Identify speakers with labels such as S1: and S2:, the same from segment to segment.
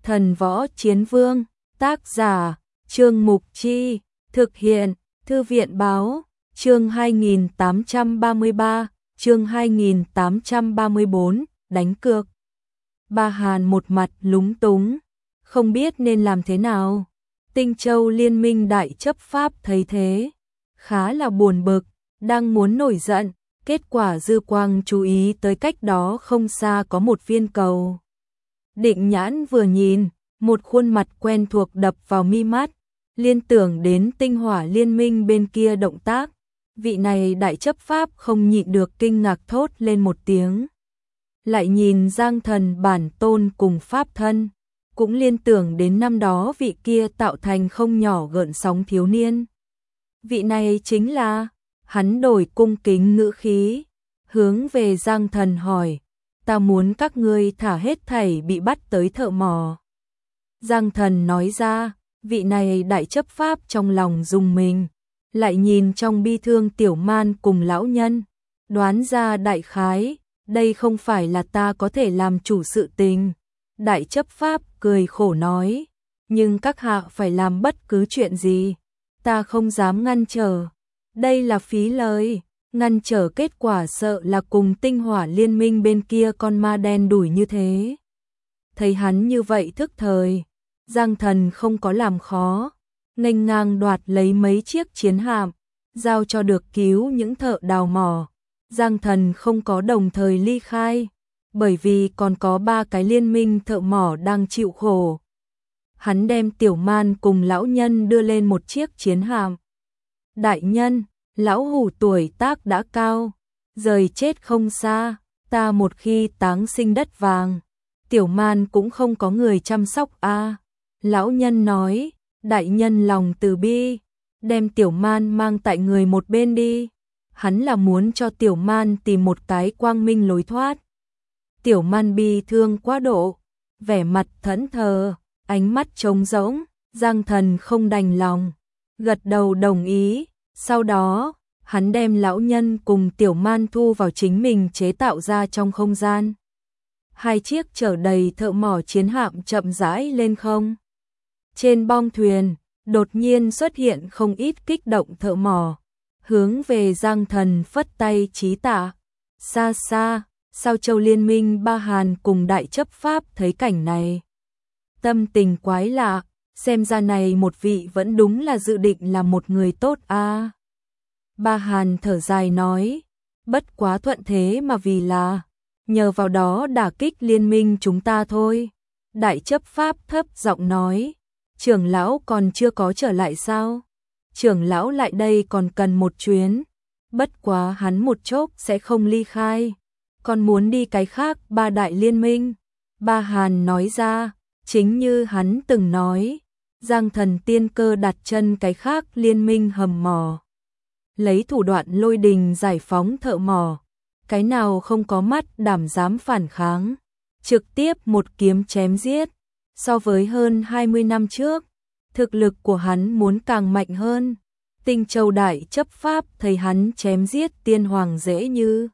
S1: Thần Võ Chiến Vương, tác giả, Trương Mục Chi, thực hiện, Thư viện Báo, chương 2833, chương 2834, đánh cược. Ba Hàn một mặt lúng túng, không biết nên làm thế nào. Tinh Châu Liên minh đại chấp pháp thấy thế, khá là buồn bực, đang muốn nổi giận, kết quả dư quang chú ý tới cách đó không xa có một viên cầu. Định nhãn vừa nhìn, một khuôn mặt quen thuộc đập vào mi mắt, liên tưởng đến tinh hỏa liên minh bên kia động tác. Vị này đại chấp pháp không nhịn được kinh ngạc thốt lên một tiếng. Lại nhìn Giang Thần bản tôn cùng pháp thân, cũng liên tưởng đến năm đó vị kia tạo thành không nhỏ gợn sóng thiếu niên. Vị này chính là, hắn đổi cung kính ngữ khí, hướng về Giang Thần hỏi, ta muốn các ngươi thả hết thảy bị bắt tới thợ mỏ. Giang Thần nói ra, vị này đại chấp pháp trong lòng rùng mình, lại nhìn trong bi thương Tiểu Man cùng lão nhân, đoán ra đại khái, đây không phải là ta có thể làm chủ sự tình. Đại chấp pháp cười khổ nói, nhưng các hạ phải làm bất cứ chuyện gì, ta không dám ngăn trở. Đây là phí lời, ngăn trở kết quả sợ là cùng tinh hỏa liên minh bên kia con ma đen đuổi như thế. Thấy hắn như vậy thức thời, Giang Thần không có làm khó, nghênh ngang đoạt lấy mấy chiếc chiến hạm, giao cho được cứu những thợ đào mỏ. Giang Thần không có đồng thời ly khai, bởi vì còn có 3 cái liên minh thợ mỏ đang chịu khổ. Hắn đem Tiểu Man cùng lão nhân đưa lên một chiếc chiến hạm. Đại nhân, lão hủ tuổi tác đã cao, rời chết không xa, ta một khi táng sinh đất vàng, Tiểu Man cũng không có người chăm sóc a. Lão nhân nói, đại nhân lòng từ bi, đem Tiểu Man mang tại người một bên đi. Hắn là muốn cho Tiểu Man tìm một cái quang minh lối thoát. Tiểu Man bi thương quá độ, vẻ mặt thẫn thờ, ánh mắt trống rỗng. Giang Thần không đành lòng, gật đầu đồng ý. Sau đó, hắn đem lão nhân cùng Tiểu Man thu vào chính mình chế tạo ra trong không gian. 2 chiếc chở đầy thợ mỏ chiến hạm chậm rãi lên không. Trên bong thuyền, đột nhiên xuất hiện không ít kích động thợ mỏ, hướng về Giang Thần phất tay chí tạ. Xa xa, Sao Châu Liên minh Ba Hàn cùng đại chấp pháp thấy cảnh này, tâm tình quái lạ, xem ra này một vị vẫn đúng là dự định là một người tốt a. Ba Hàn thở dài nói, bất quá thuận thế mà vì là nhờ vào đó đả kích liên minh chúng ta thôi. Đại chấp pháp thấp giọng nói, trưởng lão còn chưa có trở lại sao? Trưởng lão lại đây còn cần một chuyến, bất quá hắn một chốc sẽ không ly khai, còn muốn đi cái khác 3 đại liên minh. Ba Hàn nói ra, chính như hắn từng nói, Giang Thần tiên cơ đặt chân cái khác liên minh hầm mỏ, lấy thủ đoạn lôi đình giải phóng thợ mỏ, cái nào không có mắt đảm dám phản kháng, trực tiếp một kiếm chém giết. So với hơn 20 năm trước, thực lực của hắn muốn càng mạnh hơn. Tinh Châu đại chấp pháp thấy hắn chém giết tiên hoàng dễ như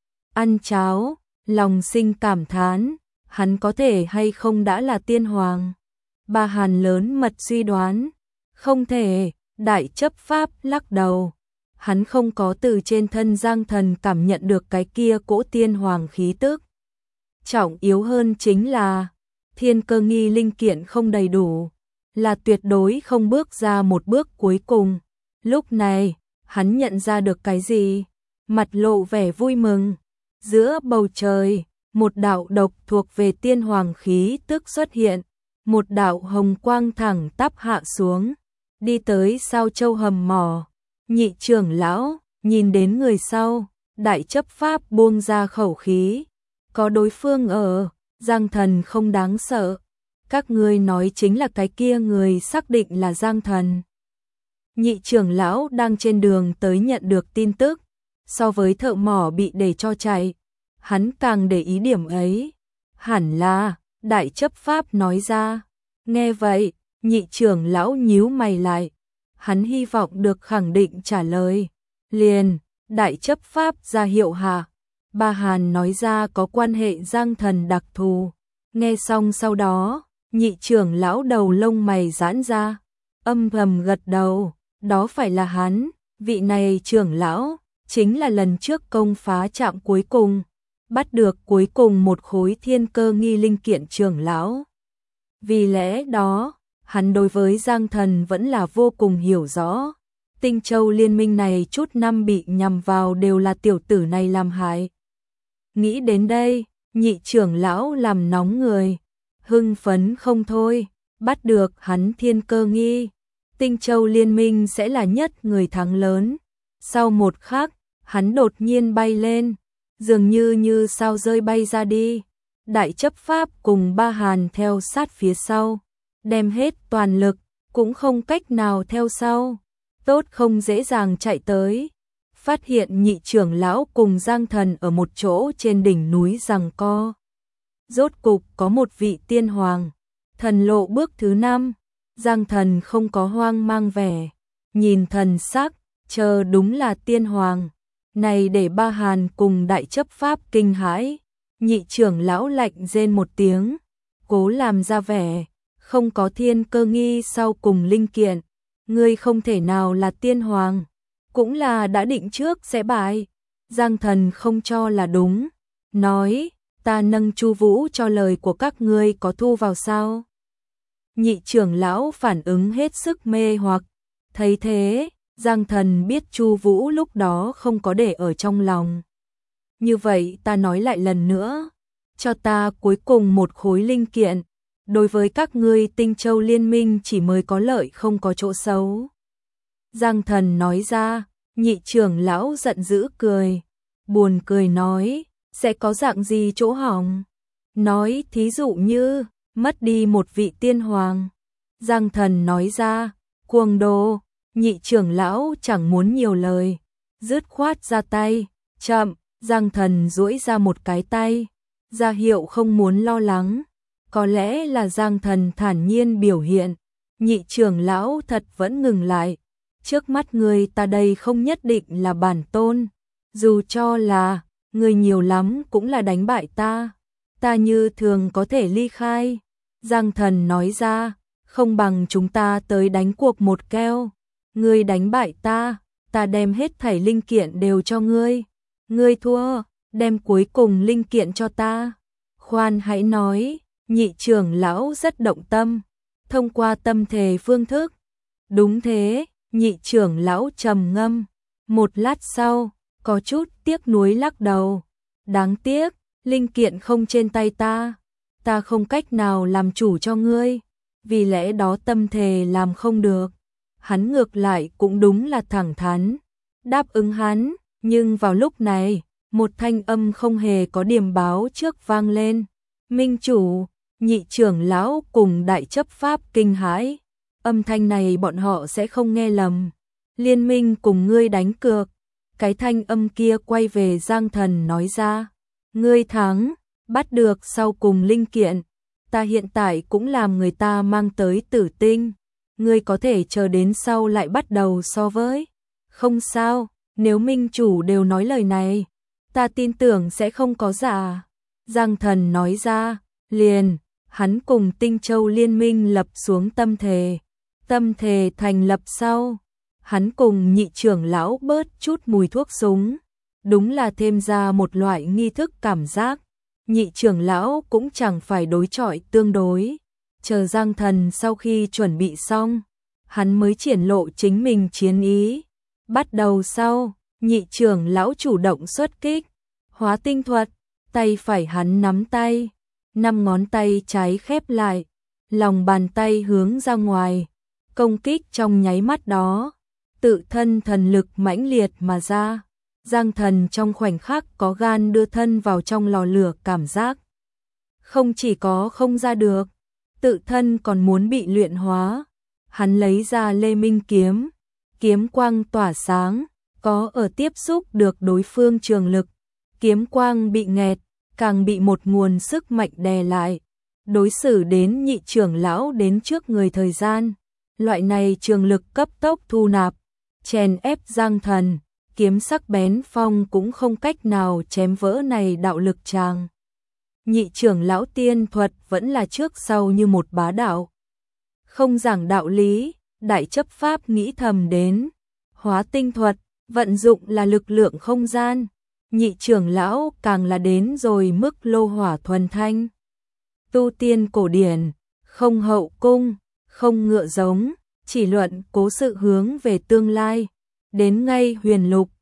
S1: ăn cháo, lòng sinh cảm thán, hắn có thể hay không đã là tiên hoàng. Ba Hàn lớn mật suy đoán, không thể. Đại chấp pháp lắc đầu, hắn không có từ trên thân Giang Thần cảm nhận được cái kia cỗ tiên hoàng khí tức. Trọng yếu hơn chính là thiên cơ nghi linh kiện không đầy đủ, là tuyệt đối không bước ra một bước cuối cùng. Lúc này, hắn nhận ra được cái gì, mặt lộ vẻ vui mừng. Giữa bầu trời, một đạo độc thuộc về tiên hoàng khí tức xuất hiện, một đạo hồng quang thẳng tắp hạ xuống, đi tới Sao Châu hầm mỏ. Nhị trưởng lão, nhìn đến người sau, đại chấp pháp buông ra khẩu khí, có đối phương ở, Giang Thần không đáng sợ. Các ngươi nói chính là cái kia người, xác định là Giang Thần. Nhị trưởng lão đang trên đường tới nhận được tin tức, so với thợ mỏ bị để cho chạy, hắn càng để ý điểm ấy. Hẳn là, đại chấp pháp nói ra. Nghe vậy, nhị trưởng lão nhíu mày lại, hắn hy vọng được khẳng định trả lời. Liền, đại chấp pháp ra hiệu hạ. Ba Hàn nói ra có quan hệ Giang Thần đặc thù. Nghe xong sau đó, Nhị trưởng lão đầu lông mày giãn ra, âm thầm gật đầu, đó phải là hắn, vị này trưởng lão, chính là lần trước công phá trạm cuối cùng, bắt được cuối cùng một khối thiên cơ nghi linh kiện trưởng lão. Vì lẽ đó, hắn đối với Giang Thần vẫn là vô cùng hiểu rõ. Tinh Châu liên minh này chút năm bị nhằm vào đều là tiểu tử này làm hại. Nghĩ đến đây, nhị trưởng lão làm nóng người, hưng phấn không thôi, bắt được hắn thiên cơ nghi. Tinh Châu liên minh sẽ là nhất người thắng lớn. Sau một khắc, hắn đột nhiên bay lên, dường như sao rơi bay ra đi. Đại chấp pháp cùng Ba Hàn theo sát phía sau, đem hết toàn lực, cũng không cách nào theo sau. Tốt không dễ dàng chạy tới, phát hiện nhị trưởng lão cùng Giang Thần ở một chỗ trên đỉnh núi giằng co. Rốt cục có một vị tiên hoàng, thần lộ bước thứ 5, Giang Thần không có hoang mang vẻ, nhìn thần sắc, chờ đúng là tiên hoàng. Này để Ba Hàn cùng đại chấp pháp kinh hãi, nhị trưởng lão lạnh rên một tiếng, cố làm ra vẻ, không có thiên cơ nghi sau cùng linh kiện. Ngươi không thể nào là tiên hoàng, cũng là đã định trước sẽ bại. Giang Thần không cho là đúng, nói, ta nâng Chu Vũ cho lời của các ngươi có thu vào sao? Nhị trưởng lão phản ứng hết sức mê hoặc, thấy thế, Giang Thần biết Chu Vũ lúc đó không có để ở trong lòng. Như vậy ta nói lại lần nữa, cho ta cuối cùng một khối linh kiện. Đối với các ngươi Tinh Châu liên minh chỉ mới có lợi không có chỗ xấu. Giang Thần nói ra, nhị trưởng lão giận dữ cười, buồn cười nói, sẽ có dạng gì chỗ hỏng. Nói thí dụ như, mất đi một vị tiên hoàng. Giang Thần nói ra, cuồng đồ, nhị trưởng lão chẳng muốn nhiều lời, dứt khoát ra tay, chậm, Giang Thần duỗi ra một cái tay, ra hiệu không muốn lo lắng. Có lẽ là Giang Thần thản nhiên biểu hiện, nhị trưởng lão thật vẫn ngừng lại. Trước mắt người ta đây không nhất định là bản tôn, dù cho là, người nhiều lắm cũng là đánh bại ta. Ta như thường có thể ly khai. Giang Thần nói ra, không bằng chúng ta tới đánh cuộc một keo. Ngươi đánh bại ta, ta đem hết thảy linh kiện đều cho ngươi. Ngươi thua, đem cuối cùng linh kiện cho ta. Khoan hãy nói. Nhị trưởng lão rất động tâm, thông qua tâm thể phương thức. Đúng thế, nhị trưởng lão trầm ngâm, một lát sau, có chút tiếc nuối lắc đầu. Đáng tiếc, linh kiện không trên tay ta, ta không cách nào làm chủ cho ngươi, vì lẽ đó tâm thể làm không được. Hắn ngược lại cũng đúng là thẳng thắn, đáp ứng hắn, nhưng vào lúc này, một thanh âm không hề có điểm báo trước vang lên. Minh chủ. Nhị trưởng lão cùng đại chấp pháp kinh hãi, âm thanh này bọn họ sẽ không nghe lầm. Liên minh cùng ngươi đánh cược. Cái thanh âm kia quay về Giang Thần nói ra, ngươi thắng, bắt được sau cùng linh kiện. Ta hiện tại cũng làm người ta mang tới Tử Tinh, ngươi có thể chờ đến sau lại bắt đầu so với. Không sao, nếu minh chủ đều nói lời này, ta tin tưởng sẽ không có giả. Giang Thần nói ra, liền. Hắn cùng Tinh Châu liên minh lập xuống tâm thề. Tâm thề thành lập sau, hắn cùng nhị trưởng lão bớt chút mùi thuốc súng. Đúng là thêm ra một loại nghi thức cảm giác. Nhị trưởng lão cũng chẳng phải đối chọi tương đối. Chờ Giang Thần sau khi chuẩn bị xong, hắn mới triển lộ chính mình chiến ý. Bắt đầu sau, nhị trưởng lão chủ động xuất kích. Hóa tinh thuật, tay phải hắn nắm tay. 5 ngón tay trái khép lại, lòng bàn tay hướng ra ngoài, công kích trong nháy mắt đó, tự thân thần lực mãnh liệt mà ra. Giang Thần trong khoảnh khắc có gan đưa thân vào trong lò lửa cảm giác. Không chỉ có không ra được, tự thân còn muốn bị luyện hóa. Hắn lấy ra Lê Minh kiếm, kiếm quang tỏa sáng, có ở tiếp xúc được đối phương trường lực, kiếm quang bị nghẹt, càng bị một nguồn sức mạnh đè lại. Đối xử đến nhị trưởng lão đến trước người thời gian, loại này trường lực cấp tốc thu nạp, chèn ép Giang Thần, kiếm sắc bén phong cũng không cách nào chém vỡ này đạo lực tràng. nhị trưởng lão tiên thuật vẫn là trước sau như một bá đạo. Không giảng đạo lý, đại chấp pháp nghĩ thầm đến. Hóa tinh thuật, vận dụng là lực lượng không gian. Nhị trưởng lão càng là đến rồi mức lô hỏa thuần thanh. Tu tiên cổ điển, không hậu cung, không ngựa giống, chỉ luận cố sự hướng về tương lai. Đến ngay huyền lục,